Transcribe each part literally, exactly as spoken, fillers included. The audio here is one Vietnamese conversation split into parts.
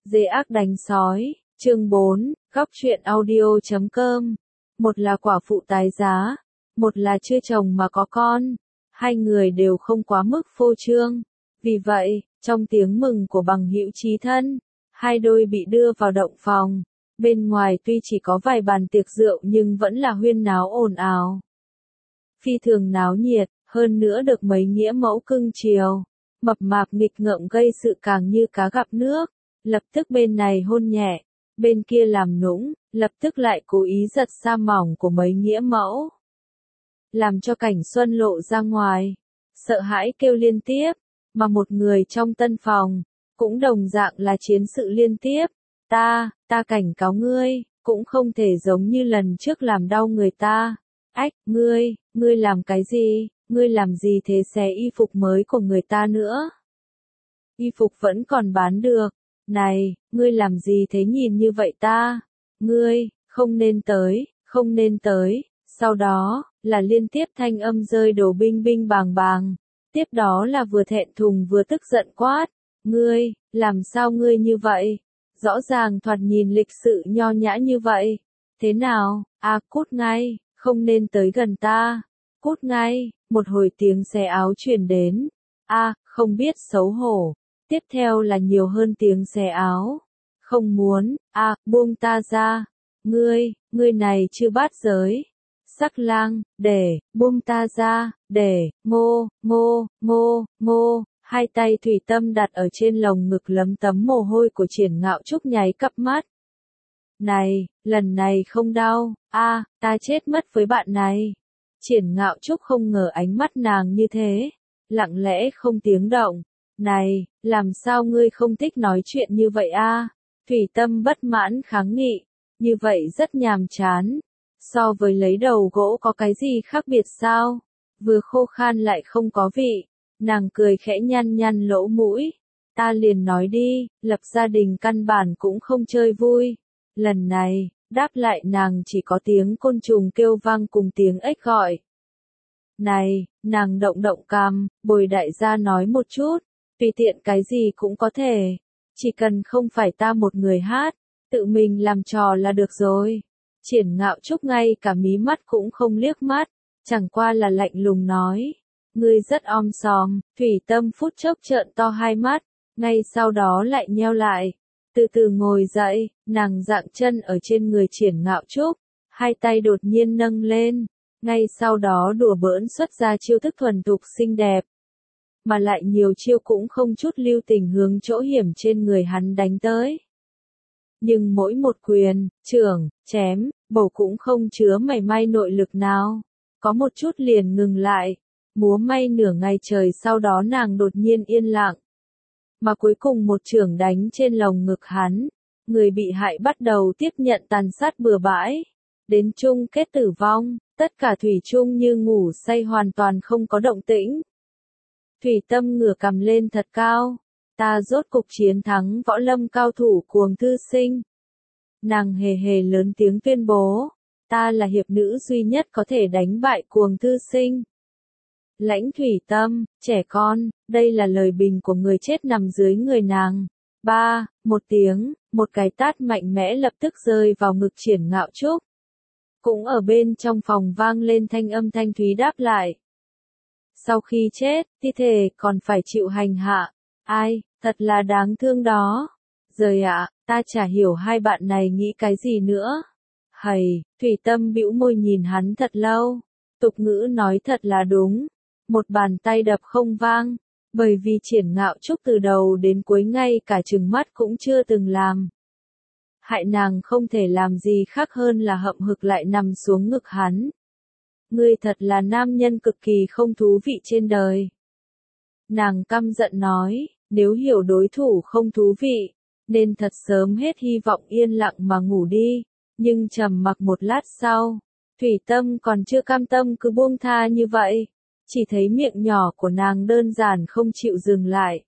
Dê ác đánh sói, chương bốn, góc truyện audio chấm com. Một là quả phụ tái giá, một là chưa chồng mà có con. Hai người đều không quá mức phô trương. Vì vậy, trong tiếng mừng của bằng hữu chí thân, hai đôi bị đưa vào động phòng. Bên ngoài tuy chỉ có vài bàn tiệc rượu nhưng vẫn là huyên náo ồn ào. Phi thường náo nhiệt, hơn nữa được mấy nghĩa mẫu cưng chiều. Mập mạp nghịch ngợm gây sự càng như cá gặp nước. Lập tức bên này hôn nhẹ, bên kia làm nũng, lập tức lại cố ý giật sa mỏng của mấy nghĩa mẫu. Làm cho Cảnh Xuân lộ ra ngoài, sợ hãi kêu liên tiếp, mà một người trong tân phòng, cũng đồng dạng là chiến sự liên tiếp. Ta, ta cảnh cáo ngươi, cũng không thể giống như lần trước làm đau người ta. Ách, ngươi, ngươi làm cái gì, ngươi làm gì thế, xé y phục mới của người ta nữa. Y phục vẫn còn bán được. Này, ngươi làm gì thế, nhìn như vậy ta? Ngươi, không nên tới, không nên tới. Sau đó, là liên tiếp thanh âm rơi đổ binh binh bàng bàng. Tiếp đó là vừa thẹn thùng vừa tức giận quát. Ngươi, làm sao ngươi như vậy? Rõ ràng thoạt nhìn lịch sự nho nhã như vậy. Thế nào, à cút ngay, không nên tới gần ta. Cút ngay, một hồi tiếng xé áo truyền đến. A, không biết xấu hổ. Tiếp theo là nhiều hơn tiếng xé áo. Không muốn, à, buông ta ra. Ngươi, ngươi này chưa bát giới. Sắc lang, để, buông ta ra, để, ngô, ngô, ngô, ngô. Hai tay Thủy Tâm đặt ở trên lồng ngực lấm tấm mồ hôi của Triển Ngạo Trúc nháy cặp mắt. Này, lần này không đau, a, ta chết mất với bạn này. Triển Ngạo Trúc không ngờ ánh mắt nàng như thế. Lặng lẽ không tiếng động. Này, làm sao ngươi không thích nói chuyện như vậy a? Thủy Tâm bất mãn kháng nghị, như vậy rất nhàm chán. So với lấy đầu gỗ có cái gì khác biệt sao? Vừa khô khan lại không có vị. Nàng cười khẽ nhăn nhăn lỗ mũi. Ta liền nói đi, lập gia đình căn bản cũng không chơi vui. Lần này, đáp lại nàng chỉ có tiếng côn trùng kêu vang cùng tiếng ếch gọi. Này, nàng động động cằm, Bồi đại gia nói một chút. Tùy tiện cái gì cũng có thể. Chỉ cần không phải ta một người hát, tự mình làm trò là được rồi. Triển Ngạo Trúc ngay cả mí mắt cũng không liếc mắt, chẳng qua là lạnh lùng nói. Ngươi rất om sòm. Thủy Tâm phút chốc trợn to hai mắt, ngay sau đó lại nheo lại. Từ từ ngồi dậy, nàng dạng chân ở trên người Triển Ngạo Trúc, hai tay đột nhiên nâng lên, ngay sau đó đùa bỡn xuất ra chiêu thức thuần thục xinh đẹp. Mà lại nhiều chiêu cũng không chút lưu tình hướng chỗ hiểm trên người hắn đánh tới. Nhưng mỗi một quyền, chưởng, chém, bổ cũng không chứa mảy may nội lực nào. Có một chút liền ngừng lại, múa may nửa ngày trời sau đó nàng đột nhiên yên lặng. Mà cuối cùng một chưởng đánh trên lồng ngực hắn, người bị hại bắt đầu tiếp nhận tàn sát bừa bãi. Đến chung kết tử vong, tất cả thủy chung như ngủ say hoàn toàn không có động tĩnh. Thủy Tâm ngửa cằm lên thật cao. Ta rốt cục chiến thắng võ lâm cao thủ Cuồng Thư Sinh. Nàng hề hề lớn tiếng tuyên bố. Ta là hiệp nữ duy nhất có thể đánh bại Cuồng Thư Sinh. Lãnh Thủy Tâm, trẻ con, đây là lời bình của người chết nằm dưới người nàng. Ba, một tiếng, một cái tát mạnh mẽ lập tức rơi vào ngực Triển Ngạo Trúc. Cũng ở bên trong phòng vang lên thanh âm thanh thúy đáp lại. Sau khi chết, thi thể còn phải chịu hành hạ. Ai, thật là đáng thương đó. Rời ạ, ta chả hiểu hai bạn này nghĩ cái gì nữa. Hầy, Thủy Tâm bĩu môi nhìn hắn thật lâu. Tục ngữ nói thật là đúng. Một bàn tay đập không vang. Bởi vì Triển Ngạo Trúc từ đầu đến cuối ngay cả trừng mắt cũng chưa từng làm. Hại nàng không thể làm gì khác hơn là hậm hực lại nằm xuống ngực hắn. Ngươi thật là nam nhân cực kỳ không thú vị trên đời. Nàng căm giận nói, nếu hiểu đối thủ không thú vị, nên thật sớm hết hy vọng yên lặng mà ngủ đi. Nhưng trầm mặc một lát sau, Thủy Tâm còn chưa cam tâm cứ buông tha như vậy. Chỉ thấy miệng nhỏ của nàng đơn giản không chịu dừng lại.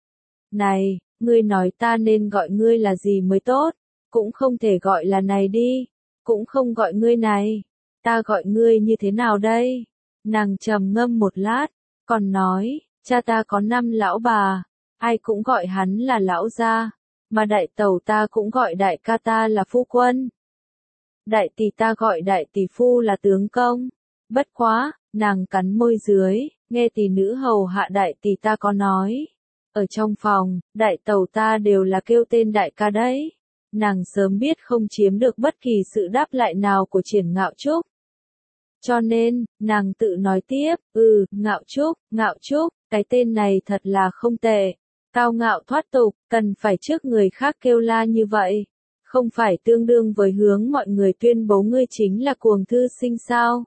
Này, ngươi nói ta nên gọi ngươi là gì mới tốt, cũng không thể gọi là này đi, cũng không gọi ngươi này. Ta gọi ngươi như thế nào đây? Nàng trầm ngâm một lát, còn nói, cha ta có năm lão bà, ai cũng gọi hắn là lão gia. mà đại tẩu ta cũng gọi đại ca ta là phu quân. Đại tỷ ta gọi đại tỷ phu là tướng công. Bất quá, nàng cắn môi dưới, nghe tỷ nữ hầu hạ đại tỷ ta có nói. Ở trong phòng, đại tẩu ta đều là kêu tên đại ca đấy. Nàng sớm biết không chiếm được bất kỳ sự đáp lại nào của Triển Ngạo Trúc. Cho nên, nàng tự nói tiếp, ừ, Ngạo Trúc, Ngạo Trúc, cái tên này thật là không tệ. Cao ngạo thoát tục, cần phải trước người khác kêu la như vậy. Không phải tương đương với hướng mọi người tuyên bố ngươi chính là cuồng thư sinh sao?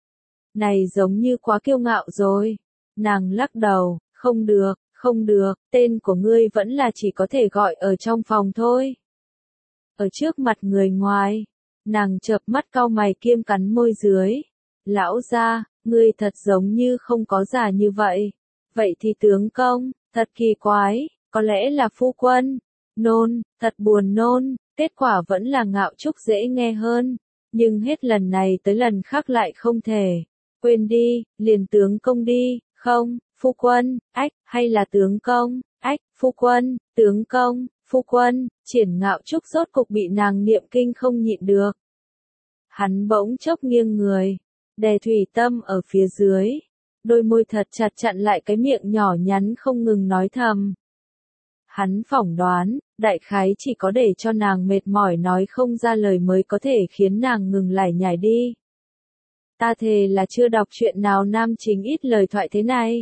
Này giống như quá kiêu ngạo rồi. Nàng lắc đầu, không được, không được, tên của ngươi vẫn là chỉ có thể gọi ở trong phòng thôi. Ở trước mặt người ngoài, nàng chợp mắt cau mày kiêm cắn môi dưới. Lão gia, ngươi thật giống như không có già như vậy. Vậy thì tướng công, thật kỳ quái, có lẽ là phu quân. Nôn, thật buồn nôn, kết quả vẫn là Ngạo Trúc dễ nghe hơn. Nhưng hết lần này tới lần khác lại không thể. Quên đi, liền tướng công đi, không, phu quân, ách, hay là tướng công, ách, phu quân, tướng công, phu quân, Triển Ngạo Trúc rốt cục bị nàng niệm kinh không nhịn được. Hắn bỗng chốc nghiêng người, đè Thủy Tâm ở phía dưới, đôi môi thật chặt chặn lại cái miệng nhỏ nhắn không ngừng nói thầm. Hắn phỏng đoán, đại khái chỉ có để cho nàng mệt mỏi nói không ra lời mới có thể khiến nàng ngừng lải nhải đi. Ta thề là chưa đọc chuyện nào nam chính ít lời thoại thế này.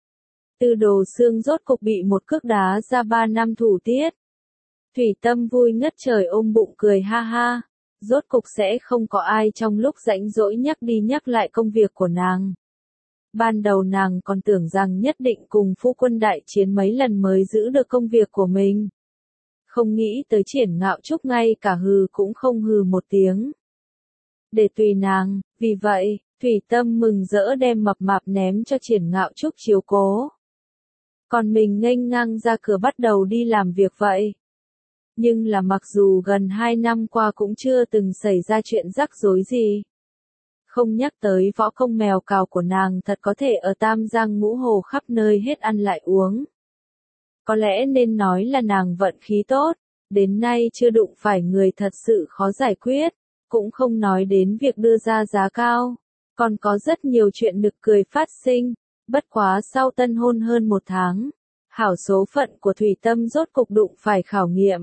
Tư Đồ Xương rốt cục bị một cước đá ra ba năm thủ tiết. Thủy Tâm vui ngất trời ôm bụng cười ha ha. Rốt cục sẽ không có ai trong lúc rãnh rỗi nhắc đi nhắc lại công việc của nàng. Ban đầu nàng còn tưởng rằng nhất định cùng phu quân đại chiến mấy lần mới giữ được công việc của mình. Không nghĩ tới Triển Ngạo Trúc ngay cả hừ cũng không hừ một tiếng. Để tùy nàng, vì vậy, Thủy Tâm mừng rỡ đem mập mạp ném cho Triển Ngạo Trúc chiếu cố. Còn mình nghênh ngang ra cửa bắt đầu đi làm việc vậy. Nhưng là mặc dù gần hai năm qua cũng chưa từng xảy ra chuyện rắc rối gì. Không nhắc tới võ công mèo cào của nàng thật có thể ở Tam Giang Ngũ Hồ khắp nơi hết ăn lại uống. Có lẽ nên nói là nàng vận khí tốt, đến nay chưa đụng phải người thật sự khó giải quyết, cũng không nói đến việc đưa ra giá cao, còn có rất nhiều chuyện nực cười phát sinh, bất quá sau tân hôn hơn một tháng, hảo số phận của Thủy Tâm rốt cục đụng phải khảo nghiệm.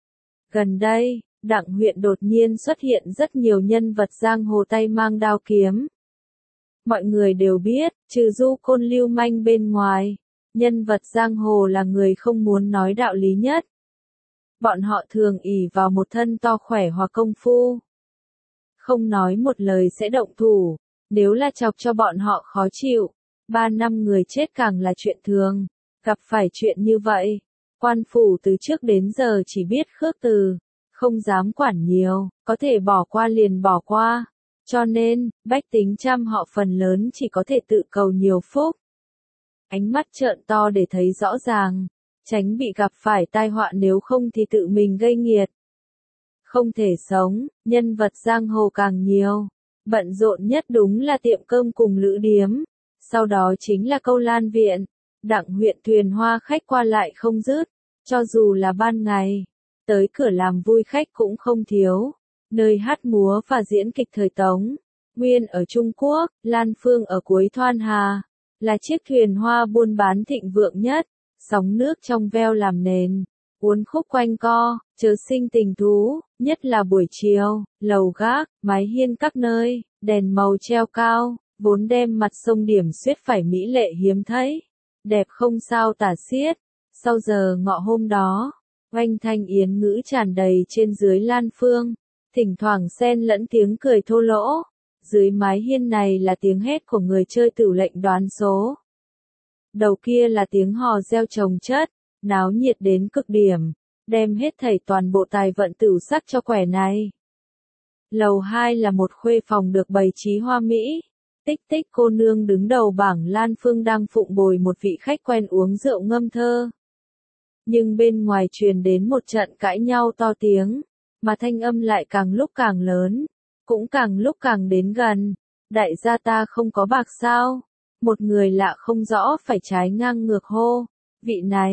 Gần đây, Đặng huyện đột nhiên xuất hiện rất nhiều nhân vật giang hồ tay mang đao kiếm. Mọi người đều biết, trừ Du Côn lưu manh bên ngoài, nhân vật giang hồ là người không muốn nói đạo lý nhất. Bọn họ thường ỷ vào một thân to khỏe hoặc công phu. Không nói một lời sẽ động thủ, nếu là chọc cho bọn họ khó chịu, ba năm người chết càng là chuyện thường. Gặp phải chuyện như vậy, quan phủ từ trước đến giờ chỉ biết khước từ, không dám quản nhiều, có thể bỏ qua liền bỏ qua. Cho nên, bách tính trăm họ phần lớn chỉ có thể tự cầu nhiều phúc. Ánh mắt trợn to để thấy rõ ràng, tránh bị gặp phải tai họa nếu không thì tự mình gây nghiệt. Không thể sống, nhân vật giang hồ càng nhiều. Bận rộn nhất đúng là tiệm cơm cùng lữ điếm. Sau đó chính là câu lan viện. Đặng huyện thuyền hoa khách qua lại không dứt. Cho dù là ban ngày, tới cửa làm vui khách cũng không thiếu. Nơi hát múa và diễn kịch thời Tống. Nguyên ở Trung Quốc, Lan Phương ở cuối Thoan Hà. Là chiếc thuyền hoa buôn bán thịnh vượng nhất. Sóng nước trong veo làm nền. Uốn khúc quanh co, chớ sinh tình thú, nhất là buổi chiều, lầu gác, mái hiên các nơi, đèn màu treo cao, vốn đem mặt sông điểm xuyết phải mỹ lệ hiếm thấy, đẹp không sao tả xiết. Sau giờ ngọ hôm đó, oanh thanh yến ngữ tràn đầy trên dưới Lan Phương, thỉnh thoảng xen lẫn tiếng cười thô lỗ. Dưới mái hiên này là tiếng hét của người chơi tửu lệnh đoán số. Đầu kia là tiếng hò reo chồng chất, náo nhiệt đến cực điểm, đem hết thảy toàn bộ tài vận tửu sắc cho quẻ này. Lầu hai là một khuê phòng được bày trí hoa mỹ. Tích tích cô nương đứng đầu bảng Lan Phương đang phụng bồi một vị khách quen uống rượu ngâm thơ. Nhưng bên ngoài truyền đến một trận cãi nhau to tiếng, mà thanh âm lại càng lúc càng lớn, cũng càng lúc càng đến gần. Đại gia ta không có bạc sao? Một người lạ không rõ phải trái ngang ngược hô. Vị này,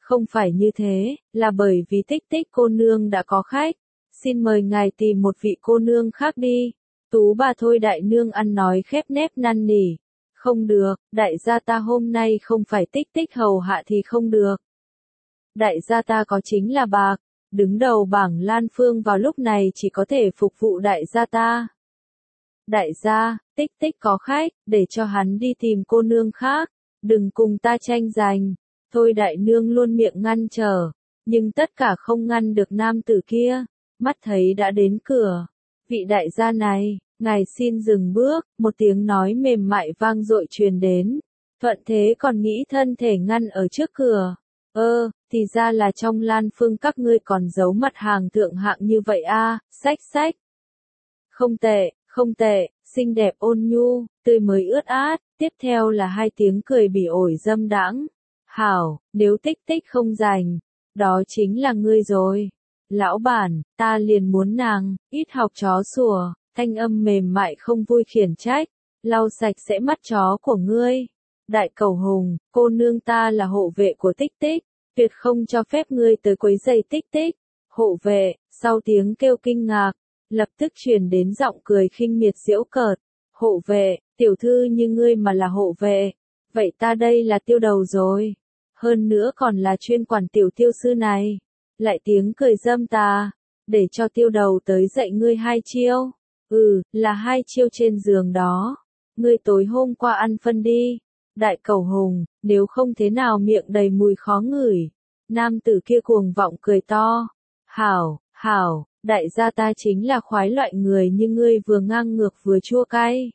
Không phải như thế, là bởi vì Tích Tích cô nương đã có khách. Xin mời ngài tìm một vị cô nương khác đi. Tú bà Thôi đại nương ăn nói khép nép năn nỉ. Không được, đại gia ta hôm nay không phải Tích Tích hầu hạ thì không được. Đại gia ta có chính là bạc, đứng đầu bảng Lan Phương vào lúc này chỉ có thể phục vụ đại gia ta. Đại gia, Tích Tích có khách, để cho hắn đi tìm cô nương khác, đừng cùng ta tranh giành. Thôi đại nương luôn miệng ngăn trở, nhưng tất cả không ngăn được nam tử kia, mắt thấy đã đến cửa. Vị đại gia này, ngài xin dừng bước, một tiếng nói mềm mại vang dội truyền đến. Thuận thế còn nghĩ thân thể ngăn ở trước cửa. Ơ, thì ra là trong Lan Phương các ngươi còn giấu mặt hàng thượng hạng như vậy a, xách xách. Không tệ, không tệ, xinh đẹp ôn nhu, tươi mới ướt át, tiếp theo là hai tiếng cười bỉ ổi dâm đãng. Hảo, nếu Tích Tích không rành, đó chính là ngươi rồi. Lão bản, ta liền muốn nàng, ít học chó sủa, thanh âm mềm mại không vui khiển trách, lau sạch sẽ mắt chó của ngươi. Đại cầu hùng, cô nương ta là hộ vệ của Tích Tích, tuyệt không cho phép ngươi tới quấy rầy Tích Tích. Hộ vệ, sau tiếng kêu kinh ngạc, lập tức truyền đến giọng cười khinh miệt giễu cợt. Hộ vệ, tiểu thư như ngươi mà là hộ vệ, vậy ta đây là tiêu đầu rồi. Hơn nữa còn là chuyên quản tiểu tiêu sư này. Lại tiếng cười dâm tà, để cho tiêu đầu tới dạy ngươi hai chiêu. Ừ, là hai chiêu trên giường đó. Ngươi tối hôm qua ăn phân đi. Đại cầu hùng, nếu không thế nào miệng đầy mùi khó ngửi. Nam tử kia cuồng vọng cười to. Hảo, hảo, đại gia ta chính là khoái loại người như ngươi vừa ngang ngược vừa chua cay.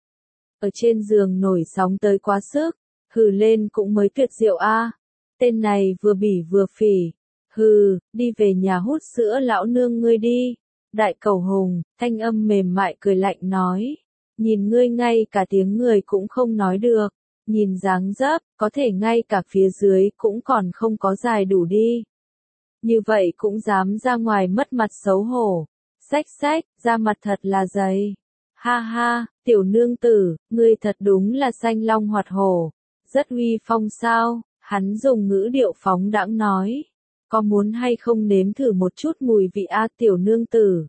Ở trên giường nổi sóng tới quá sức, hừ lên cũng mới tuyệt diệu a. Tên này vừa bỉ vừa phỉ. Hừ, đi về nhà hút sữa lão nương ngươi đi. Đại cầu hùng, thanh âm mềm mại cười lạnh nói. Nhìn ngươi ngay cả tiếng người cũng không nói được. Nhìn dáng dấp, có thể ngay cả phía dưới cũng còn không có dài đủ đi. Như vậy cũng dám ra ngoài mất mặt xấu hổ. Xách xách, ra mặt thật là dày. Ha ha, tiểu nương tử, ngươi thật đúng là xanh long hoạt hổ. Rất uy phong sao, hắn dùng ngữ điệu phóng đãng nói. Có muốn hay không nếm thử một chút mùi vị a tiểu nương tử?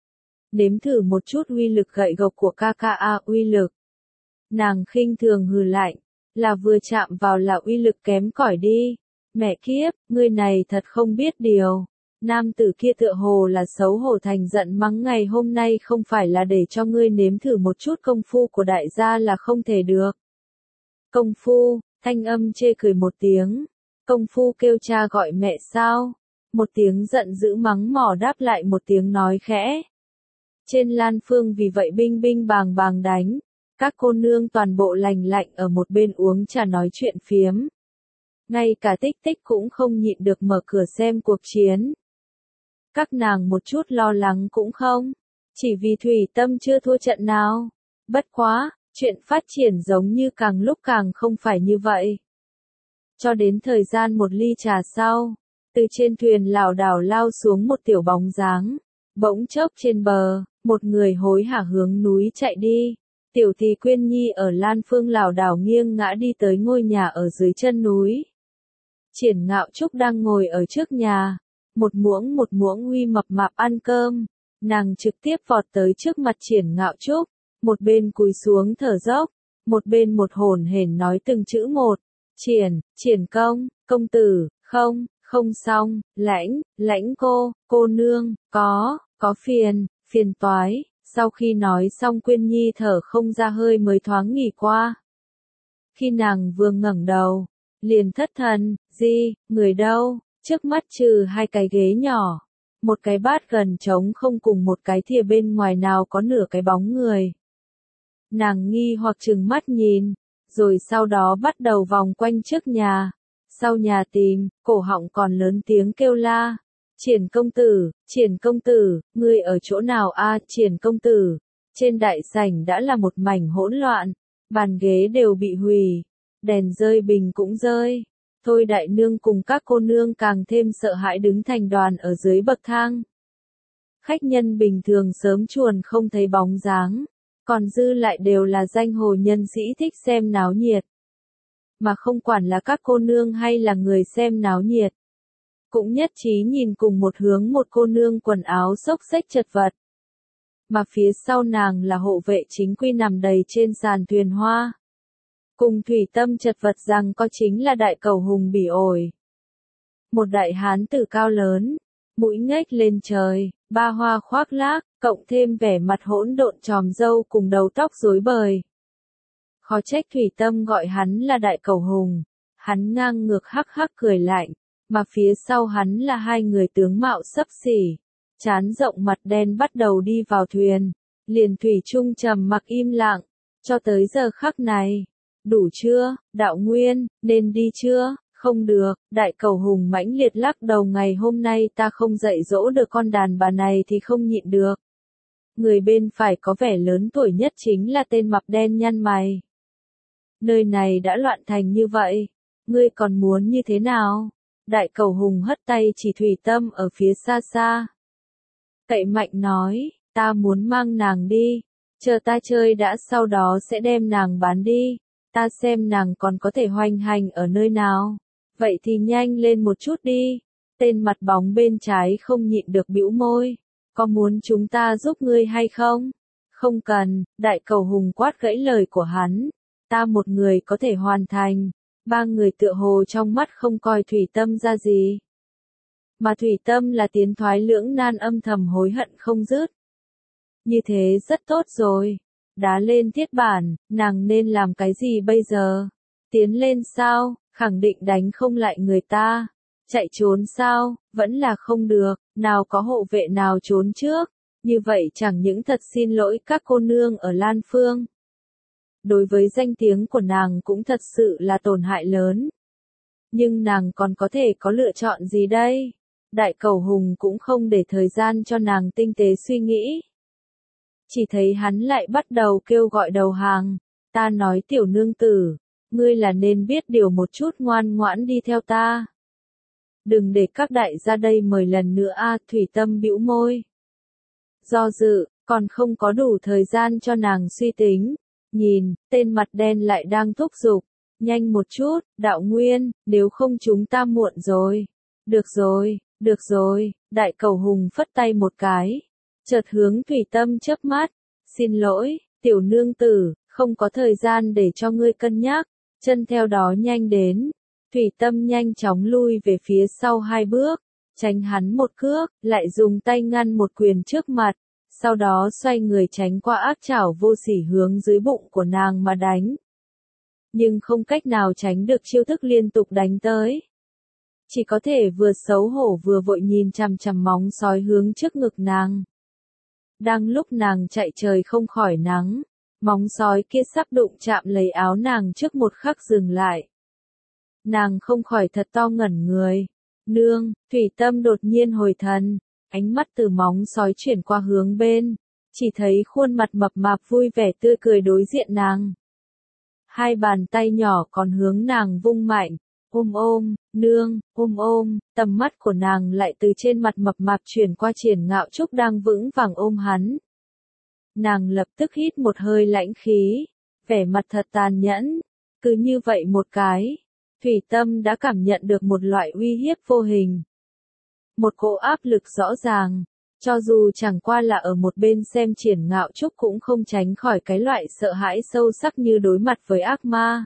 Nếm thử một chút uy lực gậy gộc của ca ca a uy lực. Nàng khinh thường hừ lạnh, là vừa chạm vào là uy lực kém cỏi đi. Mẹ kiếp, ngươi này thật không biết điều. Nam tử kia tựa hồ là xấu hổ thành giận mắng ngày hôm nay không phải là để cho ngươi nếm thử một chút công phu của đại gia là không thể được. Công phu, thanh âm chê cười một tiếng. Công phu kêu cha gọi mẹ sao? Một tiếng giận dữ mắng mỏ đáp lại một tiếng nói khẽ. Trên Lan Phương vì vậy binh binh bàng bàng đánh. Các cô nương toàn bộ lành lạnh ở một bên uống trà nói chuyện phiếm. Ngay cả Tích Tích cũng không nhịn được mở cửa xem cuộc chiến. Các nàng một chút lo lắng cũng không. Chỉ vì Thủy Tâm chưa thua trận nào. Bất quá, chuyện phát triển giống như càng lúc càng không phải như vậy. Cho đến thời gian một ly trà sau, từ trên thuyền lảo đảo lao xuống một tiểu bóng dáng. Bỗng chốc trên bờ, một người hối hả hướng núi chạy đi. Tiểu Thì Quyên Nhi ở Lan Phương lảo đảo nghiêng ngã đi tới ngôi nhà ở dưới chân núi. Triển Ngạo Trúc đang ngồi ở trước nhà, một muỗng một muỗng uy mập mạp ăn cơm. Nàng trực tiếp vọt tới trước mặt Triển Ngạo Trúc, một bên cúi xuống thở dốc, một bên một hổn hển nói từng chữ một. Triển, Triển công, công tử, không, không xong, lãnh, lãnh cô, cô nương, có, có phiền, phiền toái. Sau khi nói xong Quyên Nhi thở không ra hơi mới thoáng nghỉ qua. Khi nàng vừa ngẩng đầu, liền thất thần, gì, người đâu, trước mắt trừ hai cái ghế nhỏ, một cái bát gần trống không cùng một cái thìa bên ngoài nào có nửa cái bóng người. Nàng nghi hoặc trừng mắt nhìn, rồi sau đó bắt đầu vòng quanh trước nhà, sau nhà tìm, cổ họng còn lớn tiếng kêu la. Triển công tử, Triển công tử, ngươi ở chỗ nào a? Triển công tử. Trên đại sảnh đã là một mảnh hỗn loạn, bàn ghế đều bị hủy, đèn rơi bình cũng rơi. Thôi đại nương cùng các cô nương càng thêm sợ hãi đứng thành đoàn ở dưới bậc thang. Khách nhân bình thường sớm chuồn không thấy bóng dáng, còn dư lại đều là danh hồ nhân sĩ thích xem náo nhiệt. mà không quản là các cô nương hay là người xem náo nhiệt. Cũng nhất trí nhìn cùng một hướng một cô nương quần áo xốc xếch chật vật. Mà phía sau nàng là hộ vệ chính quy nằm đầy trên sàn thuyền hoa. Cùng Thủy Tâm chật vật rằng có chính là đại cầu hùng bỉ ổi. Một đại hán tử cao lớn, mũi ngếch lên trời, ba hoa khoác lác, cộng thêm vẻ mặt hỗn độn tròm râu cùng đầu tóc rối bời. Khó trách Thủy Tâm gọi hắn là đại cầu hùng, hắn ngang ngược hắc hắc cười lạnh, mà phía sau hắn là hai người tướng mạo xấp xỉ, trán rộng mặt đen bắt đầu đi vào thuyền, liền thủy chung trầm mặc im lặng, cho tới giờ khắc này. Đủ chưa, đạo nguyên, nên đi chưa? Không được, đại cầu hùng mãnh liệt lắc đầu, ngày hôm nay ta không dạy dỗ được con đàn bà này thì không nhịn được. Người bên phải có vẻ lớn tuổi nhất chính là tên mập đen nhăn mày. Nơi này đã loạn thành như vậy, ngươi còn muốn như thế nào? Đại cầu hùng hất tay chỉ Thủy Tâm ở phía xa xa. Cậy mạnh nói, ta muốn mang nàng đi, chờ ta chơi đã sau đó sẽ đem nàng bán đi, ta xem nàng còn có thể hoành hành ở nơi nào. Vậy thì nhanh lên một chút đi. Tên mặt bóng bên trái không nhịn được bĩu môi. Có muốn chúng ta giúp ngươi hay không? Không cần, đại cầu hùng quát gãy lời của hắn. Ta một người có thể hoàn thành. Ba người tựa hồ trong mắt không coi Thủy Tâm ra gì. Mà Thủy Tâm là tiến thoái lưỡng nan âm thầm hối hận không dứt. Như thế rất tốt rồi. Đá lên thiết bản, nàng nên làm cái gì bây giờ? Tiến lên sao? Khẳng định đánh không lại người ta. Chạy trốn sao? Vẫn là không được, nào có hộ vệ nào trốn trước. Như vậy chẳng những thật xin lỗi các cô nương ở Lan Phương. Đối với danh tiếng của nàng cũng thật sự là tổn hại lớn. Nhưng nàng còn có thể có lựa chọn gì đây? Đại cầu hùng cũng không để thời gian cho nàng tinh tế suy nghĩ. Chỉ thấy hắn lại bắt đầu kêu gọi đầu hàng. Ta nói tiểu nương tử, ngươi là nên biết điều một chút, ngoan ngoãn đi theo ta. Đừng để các đại gia đây mời lần nữa a. Thủy Tâm bĩu môi. Do dự, còn không có đủ thời gian cho nàng suy tính. Nhìn, tên mặt đen lại đang thúc giục. Nhanh một chút, đạo nguyên, nếu không chúng ta muộn rồi. Được rồi, được rồi, đại cầu hùng phất tay một cái. Chợt hướng Thủy Tâm chớp mắt. Xin lỗi, tiểu nương tử, không có thời gian để cho ngươi cân nhắc. Chân theo đó nhanh đến. Thủy Tâm nhanh chóng lui về phía sau hai bước. Tránh hắn một cước, lại dùng tay ngăn một quyền trước mặt. Sau đó xoay người tránh qua ác chảo vô sỉ hướng dưới bụng của nàng mà đánh. Nhưng không cách nào tránh được chiêu thức liên tục đánh tới. Chỉ có thể vừa xấu hổ vừa vội nhìn chằm chằm móng sói hướng trước ngực nàng. Đang lúc nàng chạy trời không khỏi nắng, móng sói kia sắp đụng chạm lấy áo nàng trước một khắc dừng lại. Nàng không khỏi thật to ngẩn người. Nương, Thủy Tâm đột nhiên hồi thần, ánh mắt từ móng sói chuyển qua hướng bên, chỉ thấy khuôn mặt mập mạp vui vẻ tươi cười đối diện nàng. Hai bàn tay nhỏ còn hướng nàng vung mạnh, ôm ôm, nương, ôm ôm, tầm mắt của nàng lại từ trên mặt mập mạp chuyển qua Triển Ngạo Trúc đang vững vàng ôm hắn. Nàng lập tức hít một hơi lãnh khí, vẻ mặt thật tàn nhẫn, cứ như vậy một cái, Thủy Tâm đã cảm nhận được một loại uy hiếp vô hình. Một cỗ áp lực rõ ràng, cho dù chẳng qua là ở một bên xem Triển Ngạo Trúc cũng không tránh khỏi cái loại sợ hãi sâu sắc như đối mặt với ác ma.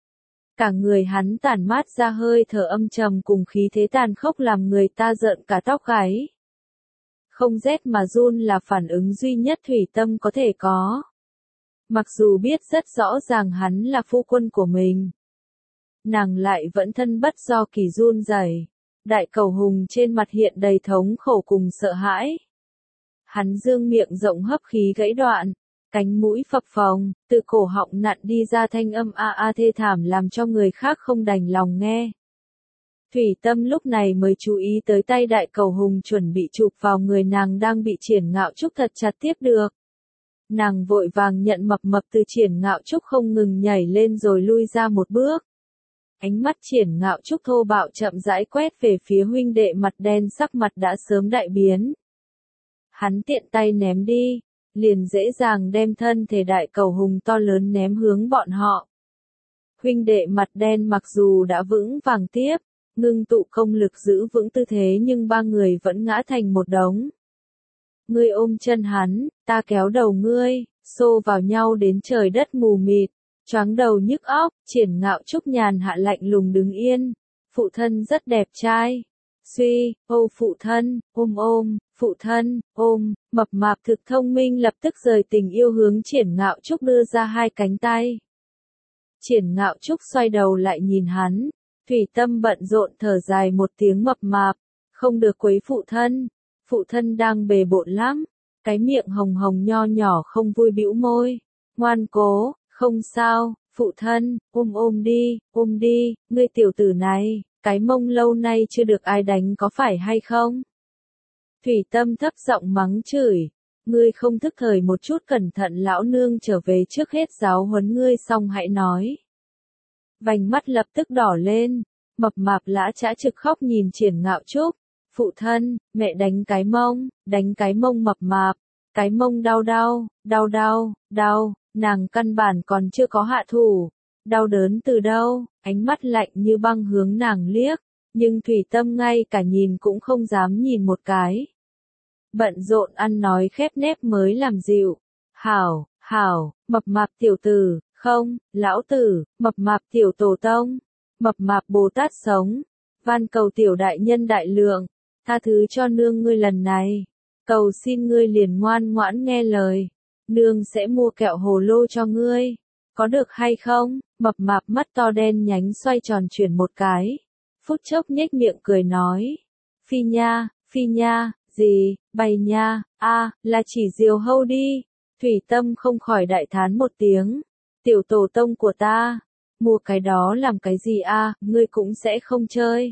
Cả người hắn tản mát ra hơi thở âm trầm cùng khí thế tàn khốc làm người ta rợn cả tóc gáy. Không rét mà run là phản ứng duy nhất Thủy Tâm có thể có. Mặc dù biết rất rõ ràng hắn là phu quân của mình, nàng lại vẫn thân bất do kỳ run rẩy. Đại cầu hùng trên mặt hiện đầy thống khổ cùng sợ hãi. Hắn dương miệng rộng hấp khí gãy đoạn, cánh mũi phập phồng, từ cổ họng nặn đi ra thanh âm a a thê thảm làm cho người khác không đành lòng nghe. Thủy Tâm lúc này mới chú ý tới tay đại cầu hùng chuẩn bị chụp vào người nàng đang bị Triển Ngạo Trúc thật chặt tiếp được. Nàng vội vàng nhận mập mập từ Triển Ngạo Trúc không ngừng nhảy lên rồi lui ra một bước. Ánh mắt Triển Ngạo Trúc thô bạo chậm rãi quét về phía huynh đệ mặt đen, sắc mặt đã sớm đại biến. Hắn tiện tay ném đi, liền dễ dàng đem thân thể đại cầu hùng to lớn ném hướng bọn họ. Huynh đệ mặt đen mặc dù đã vững vàng tiếp, ngưng tụ công lực giữ vững tư thế nhưng ba người vẫn ngã thành một đống. Ngươi ôm chân hắn, ta kéo đầu ngươi, xô vào nhau đến trời đất mù mịt, choáng đầu nhức óc. Triển Ngạo Trúc nhàn hạ lạnh lùng đứng yên, phụ thân rất đẹp trai. Suy, ô phụ thân, ôm ôm, phụ thân, ôm, mập mạp thực thông minh lập tức rời tình yêu hướng Triển Ngạo Trúc đưa ra hai cánh tay. Triển Ngạo Trúc xoay đầu lại nhìn hắn, Thủy Tâm bận rộn thở dài một tiếng mập mạp, không được quấy phụ thân, phụ thân đang bề bộn lắm, cái miệng hồng hồng nho nhỏ không vui bĩu môi, ngoan cố, không sao, phụ thân, ôm ôm đi, ôm đi, ngươi tiểu tử này, cái mông lâu nay chưa được ai đánh có phải hay không? Thủy Tâm thấp giọng mắng chửi, ngươi không thức thời một chút cẩn thận lão nương trở về trước hết giáo huấn ngươi xong hãy nói. Vành mắt lập tức đỏ lên, mập mạp lã chã trực khóc nhìn Triển Ngạo Trúc, phụ thân, mẹ đánh cái mông, đánh cái mông mập mạp, cái mông đau đau, đau đau, đau, nàng căn bản còn chưa có hạ thủ, đau đớn từ đâu, ánh mắt lạnh như băng hướng nàng liếc, nhưng Thủy Tâm ngay cả nhìn cũng không dám nhìn một cái. Bận rộn ăn nói khép nép mới làm dịu, hảo, hảo, mập mạp tiểu tử, không, lão tử, mập mạp tiểu tổ tông, mập mạp Bồ Tát sống, van cầu tiểu đại nhân đại lượng, tha thứ cho nương ngươi lần này, cầu xin ngươi liền ngoan ngoãn nghe lời, nương sẽ mua kẹo hồ lô cho ngươi, có được hay không? Mập mạp mắt to đen nhánh xoay tròn chuyển một cái, phút chốc nhếch miệng cười nói, phi nha, phi nha, gì, bay nha, a, là chỉ diều hâu đi. Thủy Tâm không khỏi đại thán một tiếng, tiểu tổ tông của ta, mua cái đó làm cái gì a, ngươi cũng sẽ không chơi.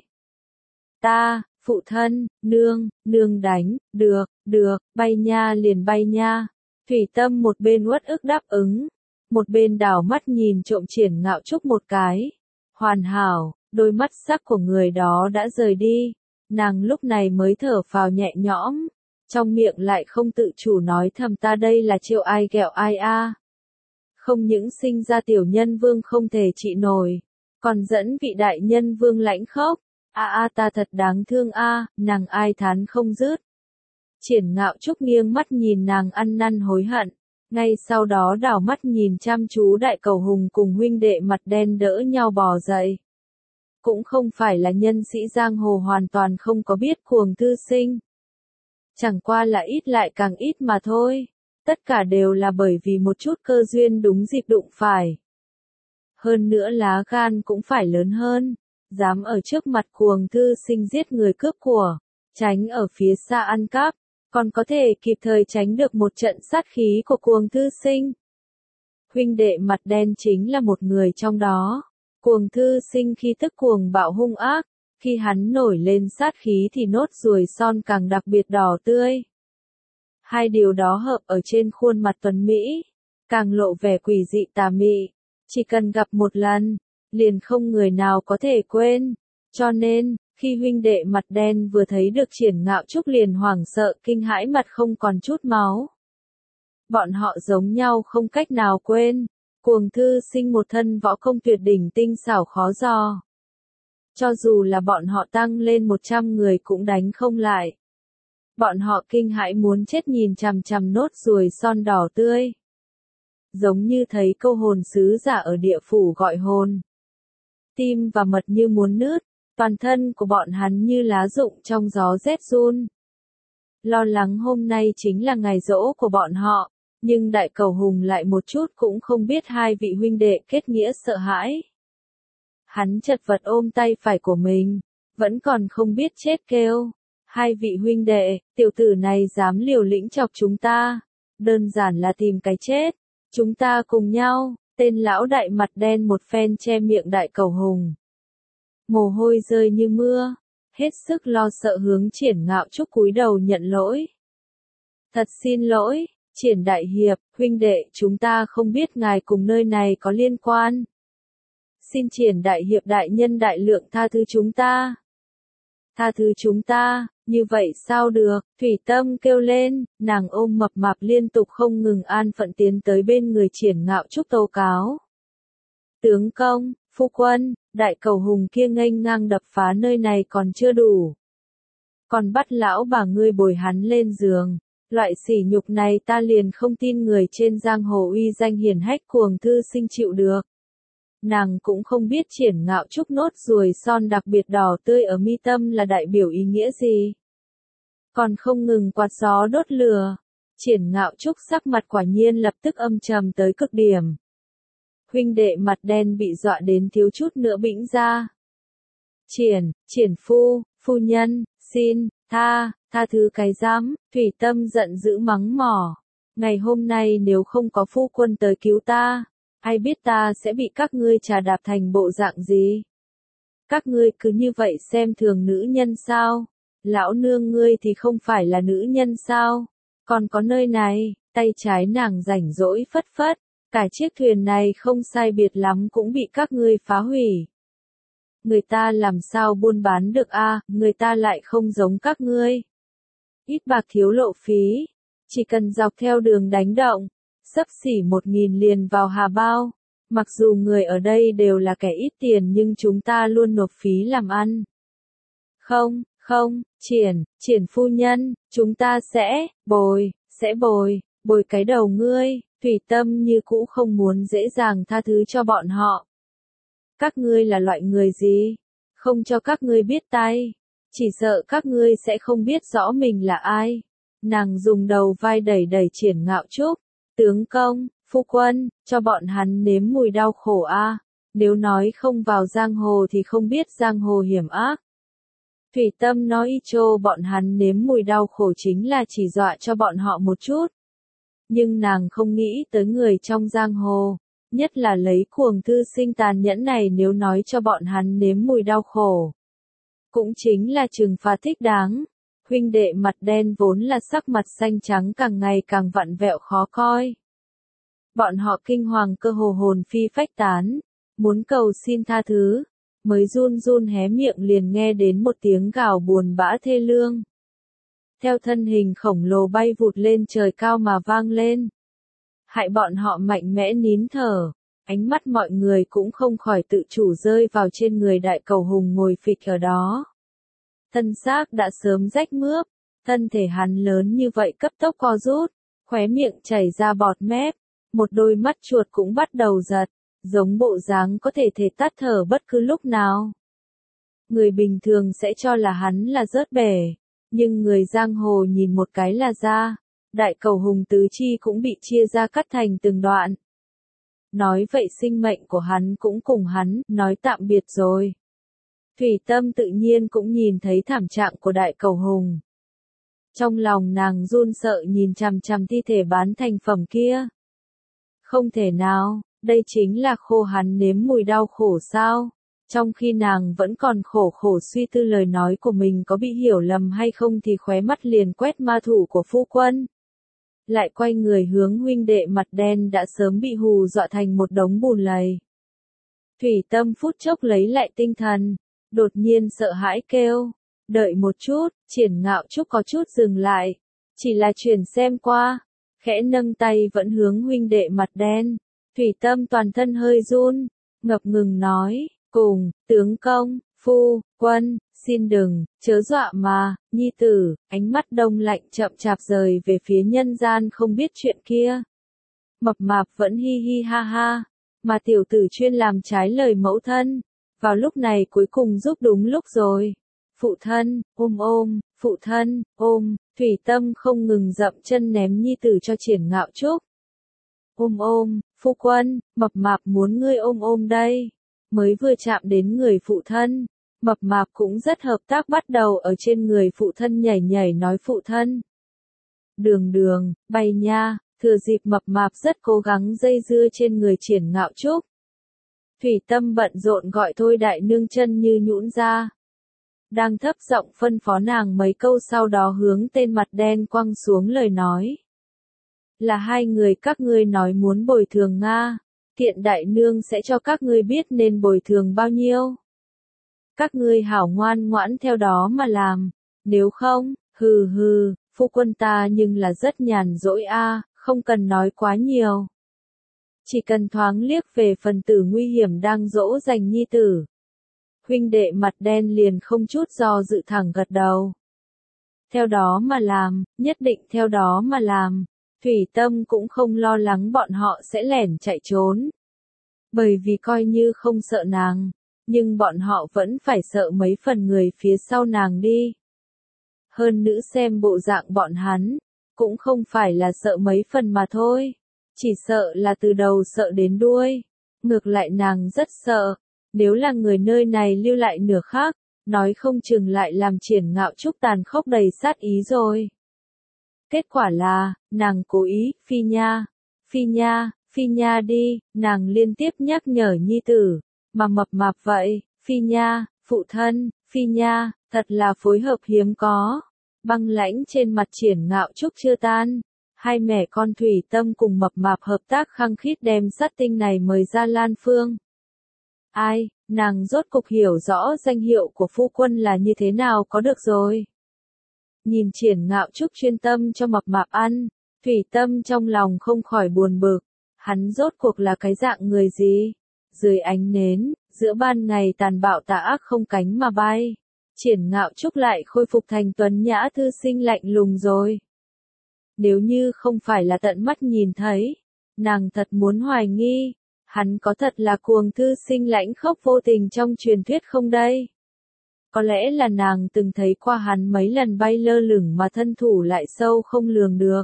Ta, phụ thân, nương, nương đánh, được, được, bay nha liền bay nha. Thủy Tâm một bên uất ức đáp ứng, một bên đảo mắt nhìn trộm Triển Ngạo Trúc một cái. Hoàn hảo, đôi mắt sắc của người đó đã rời đi, nàng lúc này mới thở phào nhẹ nhõm, trong miệng lại không tự chủ nói thầm ta đây là chiêu ai ghẹo ai a. Không những sinh ra tiểu nhân vương không thể trị nổi, còn dẫn vị đại nhân vương lãnh khốc, a a ta thật đáng thương a, nàng ai thán không dứt. Triển Ngạo Trúc nghiêng mắt nhìn nàng ăn năn hối hận, ngay sau đó đảo mắt nhìn chăm chú Đại Cầu Hùng cùng huynh đệ mặt đen đỡ nhau bò dậy. Cũng không phải là nhân sĩ giang hồ hoàn toàn không có biết Cuồng Thư Sinh. Chẳng qua là ít lại càng ít mà thôi, tất cả đều là bởi vì một chút cơ duyên đúng dịp đụng phải. Hơn nữa lá gan cũng phải lớn hơn, dám ở trước mặt Cuồng Thư Sinh giết người cướp của, tránh ở phía xa ăn cắp, còn có thể kịp thời tránh được một trận sát khí của Cuồng Thư Sinh. Huynh đệ mặt đen chính là một người trong đó. Cuồng Thư Sinh khi tức cuồng bạo hung ác, khi hắn nổi lên sát khí thì nốt ruồi son càng đặc biệt đỏ tươi. Hai điều đó hợp ở trên khuôn mặt tuấn Mỹ, càng lộ vẻ quỷ dị tà mị, chỉ cần gặp một lần, liền không người nào có thể quên. Cho nên, khi huynh đệ mặt đen vừa thấy được Triển Ngạo Trúc liền hoảng sợ kinh hãi mặt không còn chút máu. Bọn họ giống nhau không cách nào quên. Cuồng Thư Sinh một thân võ công tuyệt đỉnh tinh xảo khó dò. Cho dù là bọn họ tăng lên một trăm người cũng đánh không lại. Bọn họ kinh hãi muốn chết nhìn chằm chằm nốt ruồi son đỏ tươi. Giống như thấy câu hồn sứ giả ở địa phủ gọi hồn. Tim và mật như muốn nứt, toàn thân của bọn hắn như lá rụng trong gió rét run. Lo lắng hôm nay chính là ngày giỗ của bọn họ. Nhưng Đại Cầu Hùng lại một chút cũng không biết hai vị huynh đệ kết nghĩa sợ hãi. Hắn chật vật ôm tay phải của mình, vẫn còn không biết chết kêu. Hai vị huynh đệ, tiểu tử này dám liều lĩnh chọc chúng ta. Đơn giản là tìm cái chết. Chúng ta cùng nhau, tên lão đại mặt đen một phen che miệng Đại Cầu Hùng. Mồ hôi rơi như mưa, hết sức lo sợ hướng Triển Ngạo Trúc cúi đầu nhận lỗi. Thật xin lỗi. Triển đại hiệp, huynh đệ, chúng ta không biết ngài cùng nơi này có liên quan. Xin Triển đại hiệp đại nhân đại lượng tha thứ chúng ta. Tha thứ chúng ta, như vậy sao được, Thủy Tâm kêu lên, nàng ôm mập mạp liên tục không ngừng an phận tiến tới bên người Triển Ngạo Trúc tố cáo. tướng công, phu quân, đại cầu hùng kia nghênh ngang đập phá nơi này còn chưa đủ. Còn bắt lão bà ngươi bồi hắn lên giường. Loại sỉ nhục này ta liền không tin người trên giang hồ uy danh hiển hách cuồng thư sinh chịu được. Nàng cũng không biết Triển Ngạo Trúc nốt ruồi son đặc biệt đỏ tươi ở mi tâm là đại biểu ý nghĩa gì. Còn không ngừng quạt gió đốt lửa. Triển Ngạo Trúc sắc mặt quả nhiên lập tức âm trầm tới cực điểm. Huynh đệ mặt đen bị dọa đến thiếu chút nữa bĩnh ra. Triển, Triển phu, phu nhân, xin, tha, tha thứ cái giám, Thủy Tâm giận dữ mắng mỏ. Ngày hôm nay nếu không có phu quân tới cứu ta, ai biết ta sẽ bị các ngươi trà đạp thành bộ dạng gì? Các ngươi cứ như vậy xem thường nữ nhân sao? Lão nương ngươi thì không phải là nữ nhân sao? Còn có nơi này, tay trái nàng rảnh rỗi phất phất, cả chiếc thuyền này không sai biệt lắm cũng bị các ngươi phá hủy. Người ta làm sao buôn bán được a, à, người ta lại không giống các ngươi. Ít bạc thiếu lộ phí, chỉ cần dọc theo đường đánh động, xấp xỉ một nghìn liền vào hà bao. Mặc dù người ở đây đều là kẻ ít tiền nhưng chúng ta luôn nộp phí làm ăn. Không, không, Triển, Triển phu nhân, chúng ta sẽ, bồi, sẽ bồi, bồi cái đầu ngươi. Thủy Tâm như cũ không muốn dễ dàng tha thứ cho bọn họ. Các ngươi là loại người gì? Không cho các ngươi biết tay. Chỉ sợ các ngươi sẽ không biết rõ mình là ai. Nàng dùng đầu vai đẩy đẩy Triển Ngạo Trúc. Tướng công, phu quân, cho bọn hắn nếm mùi đau khổ a. Nếu nói không vào giang hồ thì không biết giang hồ hiểm ác. Thủy Tâm nói cho bọn hắn nếm mùi đau khổ chính là chỉ dọa cho bọn họ một chút. Nhưng nàng không nghĩ tới người trong giang hồ. Nhất là lấy cuồng thư sinh tàn nhẫn này nếu nói cho bọn hắn nếm mùi đau khổ. Cũng chính là trừng phạt thích đáng. Huynh đệ mặt đen vốn là sắc mặt xanh trắng càng ngày càng vặn vẹo khó coi. Bọn họ kinh hoàng cơ hồ hồn phi phách tán, muốn cầu xin tha thứ, mới run run hé miệng liền nghe đến một tiếng gào buồn bã thê lương. Theo thân hình khổng lồ bay vụt lên trời cao mà vang lên. Hại bọn họ mạnh mẽ nín thở, ánh mắt mọi người cũng không khỏi tự chủ rơi vào trên người đại cầu hùng ngồi phịch ở đó. Thân xác đã sớm rách mướp, thân thể hắn lớn như vậy cấp tốc co rút, khóe miệng chảy ra bọt mép, một đôi mắt chuột cũng bắt đầu giật, giống bộ dáng có thể thể tắt thở bất cứ lúc nào. Người bình thường sẽ cho là hắn là rớt bể, nhưng người giang hồ nhìn một cái là ra. Đại cầu hùng tứ chi cũng bị chia ra cắt thành từng đoạn. Nói vậy sinh mệnh của hắn cũng cùng hắn, nói tạm biệt rồi. Thủy Tâm tự nhiên cũng nhìn thấy thảm trạng của đại cầu hùng. Trong lòng nàng run sợ nhìn chằm chằm thi thể bán thành phẩm kia. Không thể nào, đây chính là khô hắn nếm mùi đau khổ sao? Trong khi nàng vẫn còn khổ khổ suy tư lời nói của mình có bị hiểu lầm hay không thì khóe mắt liền quét ma thủ của phu quân. Lại quay người hướng huynh đệ mặt đen đã sớm bị hù dọa thành một đống bùn lầy. Thủy Tâm phút chốc lấy lại tinh thần, đột nhiên sợ hãi kêu, đợi một chút, Triển Ngạo Trúc có chút dừng lại, chỉ là chuyển xem qua, khẽ nâng tay vẫn hướng huynh đệ mặt đen. Thủy Tâm toàn thân hơi run, ngập ngừng nói, cùng, tướng công, phu, quân, xin đừng, chớ dọa mà, nhi tử, ánh mắt đông lạnh chậm chạp rời về phía nhân gian không biết chuyện kia. Mập mạp vẫn hi hi ha ha, mà tiểu tử chuyên làm trái lời mẫu thân, vào lúc này cuối cùng giúp đúng lúc rồi. Phụ thân, ôm ôm, phụ thân, ôm, Thủy Tâm không ngừng dậm chân ném nhi tử cho Triển Ngạo Trúc. Ôm ôm, phu quân, mập mạp muốn ngươi ôm ôm đây. Mới vừa chạm đến người phụ thân, mập mạp cũng rất hợp tác bắt đầu ở trên người phụ thân nhảy nhảy nói phụ thân. Đường đường, bay nha, thừa dịp mập mạp rất cố gắng dây dưa trên người Triển Ngạo Trúc. Thủy Tâm bận rộn gọi thôi đại nương chân như nhũn ra. Đang thấp giọng phân phó nàng mấy câu sau đó hướng tên mặt đen quăng xuống lời nói. Là hai người các ngươi nói muốn bồi thường Nga. Tiện đại nương sẽ cho các ngươi biết nên bồi thường bao nhiêu. Các ngươi hảo ngoan ngoãn theo đó mà làm, nếu không, hừ hừ, phu quân ta nhưng là rất nhàn rỗi a, không cần nói quá nhiều. Chỉ cần thoáng liếc về phần tử nguy hiểm đang dỗ dành nhi tử. Huynh đệ mặt đen liền không chút do dự thẳng gật đầu. Theo đó mà làm, nhất định theo đó mà làm. Thủy Tâm cũng không lo lắng bọn họ sẽ lẻn chạy trốn. Bởi vì coi như không sợ nàng, nhưng bọn họ vẫn phải sợ mấy phần người phía sau nàng đi. Hơn nữa xem bộ dạng bọn hắn, cũng không phải là sợ mấy phần mà thôi. Chỉ sợ là từ đầu sợ đến đuôi. Ngược lại nàng rất sợ, nếu là người nơi này lưu lại nửa khác, nói không chừng lại làm Triển Ngạo Trúc tàn khốc đầy sát ý rồi. Kết quả là, nàng cố ý, Phi Nha, Phi Nha, Phi Nha đi, nàng liên tiếp nhắc nhở nhi tử, mà mập mạp vậy, Phi Nha, phụ thân, Phi Nha, thật là phối hợp hiếm có. Băng lãnh trên mặt Triển Ngạo Trúc chưa tan, hai mẹ con Thủy Tâm cùng mập mạp hợp tác khăng khít đem sát tinh này mời ra Lan Phương. Ai, nàng rốt cục hiểu rõ danh hiệu của phu quân là như thế nào có được rồi. Nhìn Triển Ngạo Trúc chuyên tâm cho mập mạp ăn, Thủy Tâm trong lòng không khỏi buồn bực, hắn rốt cuộc là cái dạng người gì? Dưới ánh nến, giữa ban ngày tàn bạo tà ác không cánh mà bay, Triển Ngạo Trúc lại khôi phục thành tuấn nhã thư sinh lạnh lùng rồi. Nếu như không phải là tận mắt nhìn thấy, nàng thật muốn hoài nghi, hắn có thật là cuồng thư sinh lãnh khốc vô tình trong truyền thuyết không đây? Có lẽ là nàng từng thấy qua hắn mấy lần bay lơ lửng mà thân thủ lại sâu không lường được.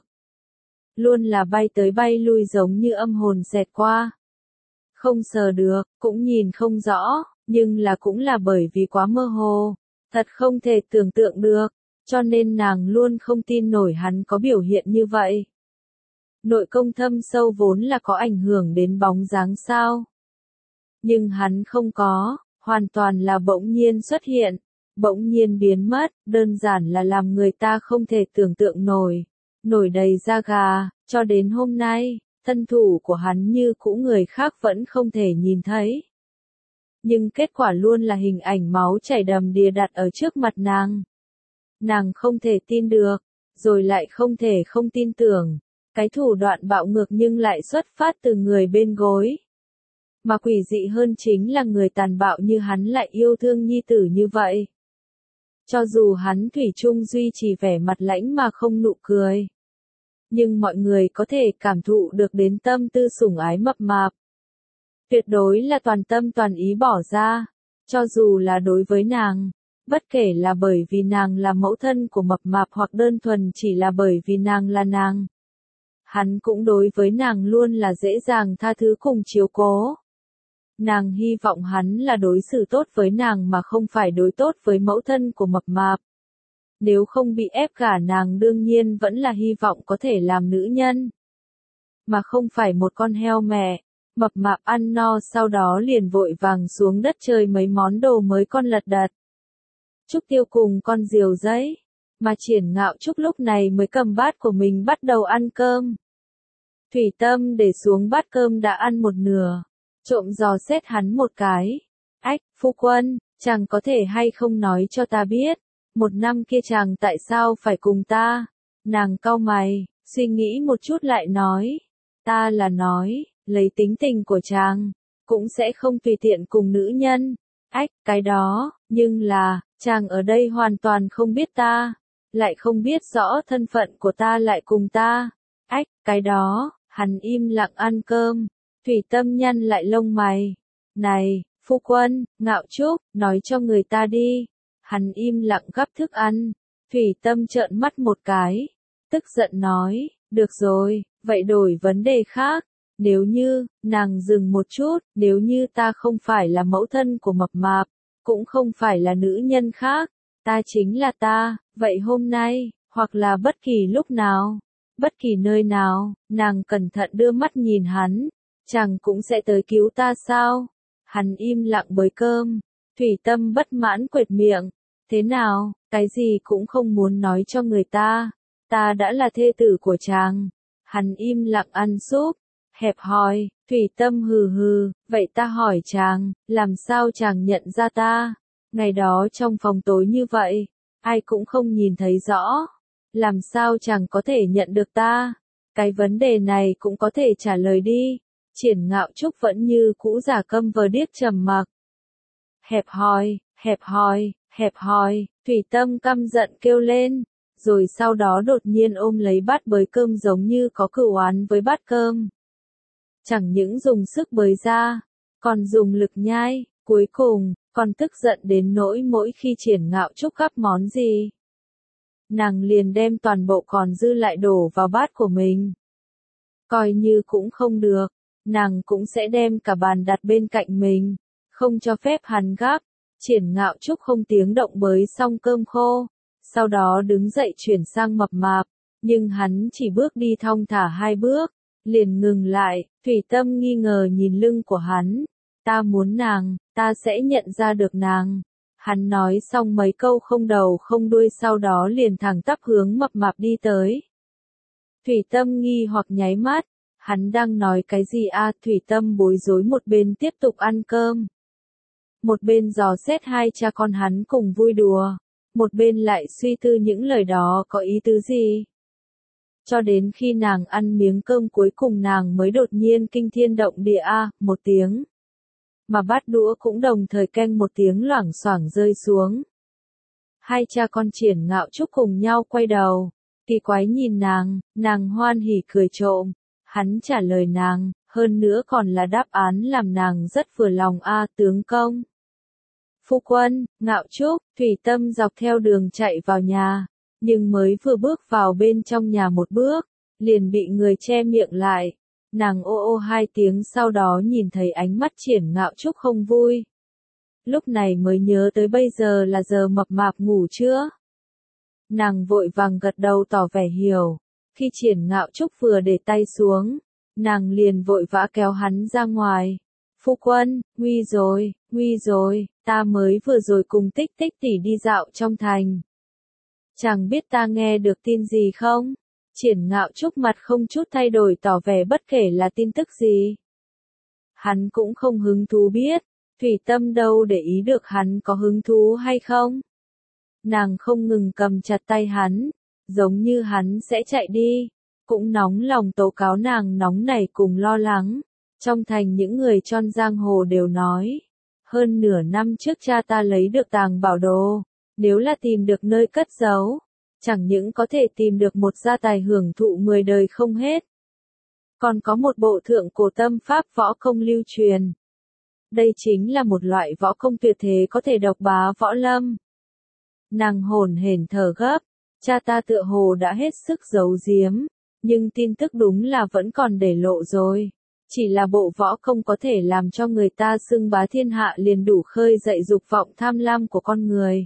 Luôn là bay tới bay lui giống như âm hồn xẹt qua. Không sờ được, cũng nhìn không rõ, nhưng là cũng là bởi vì quá mơ hồ, thật không thể tưởng tượng được, cho nên nàng luôn không tin nổi hắn có biểu hiện như vậy. Nội công thâm sâu vốn là có ảnh hưởng đến bóng dáng sao. Nhưng hắn không có, hoàn toàn là bỗng nhiên xuất hiện, bỗng nhiên biến mất, đơn giản là làm người ta không thể tưởng tượng nổi, nổi đầy da gà, cho đến hôm nay, thân thủ của hắn như cũ người khác vẫn không thể nhìn thấy. Nhưng kết quả luôn là hình ảnh máu chảy đầm đìa đặt ở trước mặt nàng. Nàng không thể tin được, rồi lại không thể không tin tưởng, cái thủ đoạn bạo ngược nhưng lại xuất phát từ người bên gối. Mà quỷ dị hơn chính là người tàn bạo như hắn lại yêu thương nhi tử như vậy. Cho dù hắn thủy chung duy trì vẻ mặt lãnh mà không nụ cười, nhưng mọi người có thể cảm thụ được đến tâm tư sủng ái mập mạp. Tuyệt đối là toàn tâm toàn ý bỏ ra, cho dù là đối với nàng, bất kể là bởi vì nàng là mẫu thân của mập mạp hoặc đơn thuần chỉ là bởi vì nàng là nàng. Hắn cũng đối với nàng luôn là dễ dàng tha thứ cùng chiếu cố. Nàng hy vọng hắn là đối xử tốt với nàng mà không phải đối tốt với mẫu thân của mập mạp. Nếu không bị ép gả nàng đương nhiên vẫn là hy vọng có thể làm nữ nhân. Mà không phải một con heo mẹ. Mập mạp ăn no sau đó liền vội vàng xuống đất chơi mấy món đồ mới con lật đật. Trúc Tiêu cùng con diều giấy. Mà Triển Ngạo Trúc lúc này mới cầm bát của mình bắt đầu ăn cơm. Thủy Tâm để xuống bát cơm đã ăn một nửa. Trộm dò xét hắn một cái. Ách, phu quân, chàng có thể hay không nói cho ta biết. Một năm kia chàng tại sao phải cùng ta? Nàng cau mày, suy nghĩ một chút lại nói. Ta là nói, lấy tính tình của chàng, cũng sẽ không tùy tiện cùng nữ nhân. Ách, cái đó, nhưng là, chàng ở đây hoàn toàn không biết ta, lại không biết rõ thân phận của ta lại cùng ta. Ách, cái đó, hắn im lặng ăn cơm, Thủy Tâm nhăn lại lông mày. Này, phu quân, Ngạo Trúc, nói cho người ta đi. Hắn im lặng gắp thức ăn, Thủy Tâm trợn mắt một cái, tức giận nói, được rồi, vậy đổi vấn đề khác. Nếu như, nàng dừng một chút, nếu như ta không phải là mẫu thân của mập mạp, cũng không phải là nữ nhân khác, ta chính là ta, vậy hôm nay, hoặc là bất kỳ lúc nào, bất kỳ nơi nào, nàng cẩn thận đưa mắt nhìn hắn, chàng cũng sẽ tới cứu ta sao? Hắn im lặng bới cơm, Thủy Tâm bất mãn quệt miệng, thế nào, cái gì cũng không muốn nói cho người ta, ta đã là thê tử của chàng. Hắn im lặng ăn súp. Hẹp hòi, Thủy Tâm hừ hừ, vậy ta hỏi chàng, làm sao chàng nhận ra ta? Ngày đó trong phòng tối như vậy, ai cũng không nhìn thấy rõ. Làm sao chàng có thể nhận được ta? Cái vấn đề này cũng có thể trả lời đi. Triển Ngạo Trúc vẫn như cũ giả câm vờ điếc trầm mặc. Hẹp hòi, hẹp hòi, hẹp hòi, Thủy Tâm căm giận kêu lên, rồi sau đó đột nhiên ôm lấy bát bới cơm giống như có cửu oán với bát cơm. Chẳng những dùng sức bới ra, còn dùng lực nhai, cuối cùng, còn tức giận đến nỗi mỗi khi Triển Ngạo Trúc gắp món gì, nàng liền đem toàn bộ còn dư lại đổ vào bát của mình. Coi như cũng không được, nàng cũng sẽ đem cả bàn đặt bên cạnh mình, không cho phép hắn gắp. Triển Ngạo Trúc không tiếng động bới xong cơm khô, sau đó đứng dậy chuyển sang mập mạp, nhưng hắn chỉ bước đi thong thả hai bước, liền ngừng lại. Thủy Tâm nghi ngờ nhìn lưng của hắn, ta muốn nàng, ta sẽ nhận ra được nàng. Hắn nói xong mấy câu không đầu không đuôi, sau đó liền thẳng tắp hướng mập mạp đi tới. Thủy Tâm nghi hoặc nháy mắt, hắn đang nói cái gì a? À, Thủy Tâm bối rối, một bên tiếp tục ăn cơm, một bên dò xét hai cha con hắn cùng vui đùa, một bên lại suy tư những lời đó có ý tứ gì. Cho đến khi nàng ăn miếng cơm cuối cùng nàng mới đột nhiên kinh thiên động địa a, à, một tiếng. Mà bát đũa cũng đồng thời keng một tiếng loảng xoảng rơi xuống. Hai cha con Triển Ngạo Trúc cùng nhau quay đầu, kỳ quái nhìn nàng, nàng hoan hỉ cười trộm. Hắn trả lời nàng, hơn nữa còn là đáp án làm nàng rất vừa lòng a, à, tướng công. Phu quân, Ngạo Trúc, Thủy Tâm dọc theo đường chạy vào nhà, nhưng mới vừa bước vào bên trong nhà một bước, liền bị người che miệng lại. Nàng ô ô hai tiếng, sau đó nhìn thấy ánh mắt Triển Ngạo Trúc không vui. Lúc này mới nhớ tới bây giờ là giờ mập mạp ngủ chưa. Nàng vội vàng gật đầu tỏ vẻ hiểu. Khi Triển Ngạo Trúc vừa để tay xuống, nàng liền vội vã kéo hắn ra ngoài. Phu quân, nguy rồi, nguy rồi, ta mới vừa rồi cùng Tích Tích tỷ đi dạo trong thành. Chẳng biết ta nghe được tin gì không? Triển Ngạo Trúc mặt không chút thay đổi tỏ vẻ bất kể là tin tức gì. Hắn cũng không hứng thú biết, Thủy Tâm đâu để ý được hắn có hứng thú hay không. Nàng không ngừng cầm chặt tay hắn, giống như hắn sẽ chạy đi, cũng nóng lòng tố cáo nàng nóng nảy cùng lo lắng. Trong thành những người trong giang hồ đều nói, hơn nửa năm trước cha ta lấy được tàng bảo đồ, nếu là tìm được nơi cất giấu, chẳng những có thể tìm được một gia tài hưởng thụ mười đời không hết, còn có một bộ thượng cổ tâm pháp võ công lưu truyền. Đây chính là một loại võ công tuyệt thế có thể độc bá võ lâm. Nàng hồn hển thở gấp, cha ta tựa hồ đã hết sức giấu giếm, nhưng tin tức đúng là vẫn còn để lộ rồi. Chỉ là bộ võ công có thể làm cho người ta xưng bá thiên hạ liền đủ khơi dậy dục vọng tham lam của con người.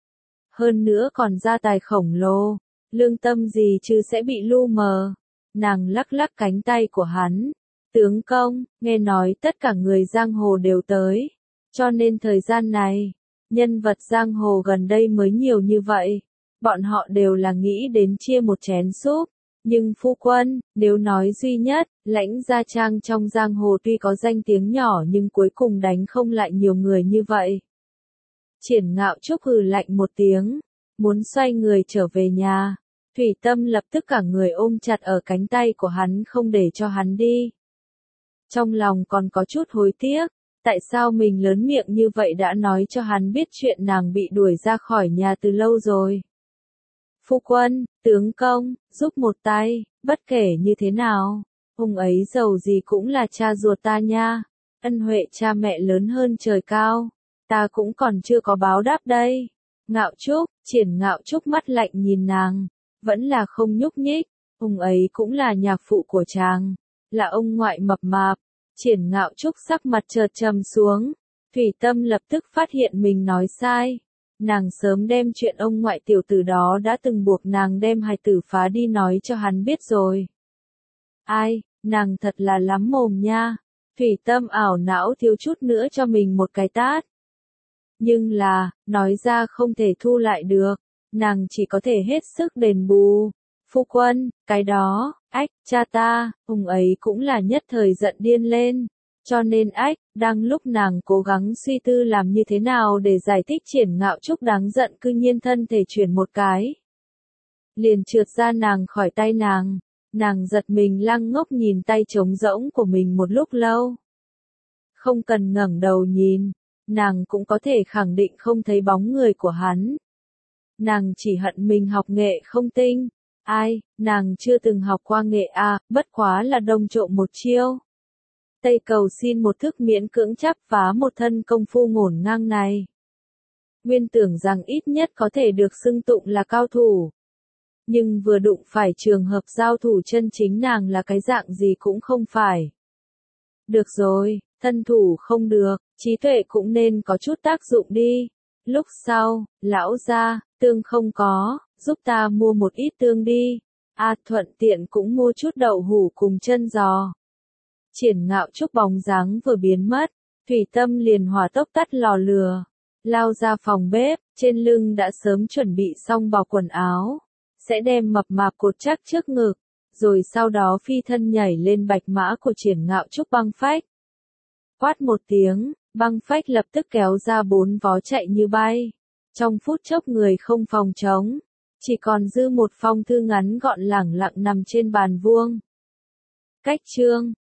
Hơn nữa còn gia tài khổng lồ, lương tâm gì chứ sẽ bị lu mờ. Nàng lắc lắc cánh tay của hắn. Tướng công, nghe nói tất cả người giang hồ đều tới. Cho nên thời gian này, nhân vật giang hồ gần đây mới nhiều như vậy. Bọn họ đều là nghĩ đến chia một chén súp. Nhưng phu quân, nếu nói duy nhất, Lãnh Gia Trang trong giang hồ tuy có danh tiếng nhỏ nhưng cuối cùng đánh không lại nhiều người như vậy. Triển Ngạo Trúc hừ lạnh một tiếng, muốn xoay người trở về nhà. Thủy Tâm lập tức cả người ôm chặt ở cánh tay của hắn không để cho hắn đi. Trong lòng còn có chút hối tiếc, tại sao mình lớn miệng như vậy đã nói cho hắn biết chuyện nàng bị đuổi ra khỏi nhà từ lâu rồi. Phu quân, tướng công, giúp một tay, bất kể như thế nào, ông ấy giàu gì cũng là cha ruột ta nha, ân huệ cha mẹ lớn hơn trời cao, ta cũng còn chưa có báo đáp đây. Ngạo Trúc, Triển Ngạo Trúc mắt lạnh nhìn nàng, vẫn là không nhúc nhích, ông ấy cũng là nhạc phụ của chàng, là ông ngoại mập mạp. Triển Ngạo Trúc sắc mặt chợt trầm xuống, Thủy Tâm lập tức phát hiện mình nói sai. Nàng sớm đem chuyện ông ngoại tiểu tử đó đã từng buộc nàng đem hài tử phá đi nói cho hắn biết rồi. Ai, nàng thật là lắm mồm nha. Thủy Tâm ảo não thiếu chút nữa cho mình một cái tát. Nhưng là, nói ra không thể thu lại được, nàng chỉ có thể hết sức đền bù. Phu quân, cái đó, ách, cha ta, ông ấy cũng là nhất thời giận điên lên. Cho nên ách, đang lúc nàng cố gắng suy tư làm như thế nào để giải thích Triển Ngạo Trúc đáng giận cư nhiên thân thể chuyển một cái. Liền trượt ra nàng khỏi tay nàng, Nàng giật mình lăng ngốc nhìn tay trống rỗng của mình một lúc lâu. Không cần ngẩng đầu nhìn, nàng cũng có thể khẳng định không thấy bóng người của hắn. Nàng chỉ hận mình học nghệ không tinh. Ai, nàng chưa từng học qua nghệ à, bất quá là đông trộm một chiêu. Tây cầu xin một thức miễn cưỡng chắc phá một thân công phu ngổn ngang này. Nguyên tưởng rằng ít nhất có thể được xưng tụng là cao thủ. Nhưng vừa đụng phải trường hợp giao thủ chân chính nàng là cái dạng gì cũng không phải. Được rồi, thân thủ không được, trí tuệ cũng nên có chút tác dụng đi. Lúc sau, lão gia, tương không có, giúp ta mua một ít tương đi. A thuận tiện cũng mua chút đậu hủ cùng chân giò. Triển Ngạo Trúc bóng dáng vừa biến mất, Thủy Tâm liền hỏa tốc tắt lò lửa, lao ra phòng bếp, trên lưng đã sớm chuẩn bị xong bọc quần áo, sẽ đem mập mạp cột chắc trước ngực, rồi sau đó phi thân nhảy lên bạch mã của Triển Ngạo Trúc băng phách. Quát một tiếng, băng phách lập tức kéo ra bốn vó chạy như bay. Trong phút chốc người không phòng trống, chỉ còn dư một phong thư ngắn gọn lẳng lặng nằm trên bàn vuông. Cách chương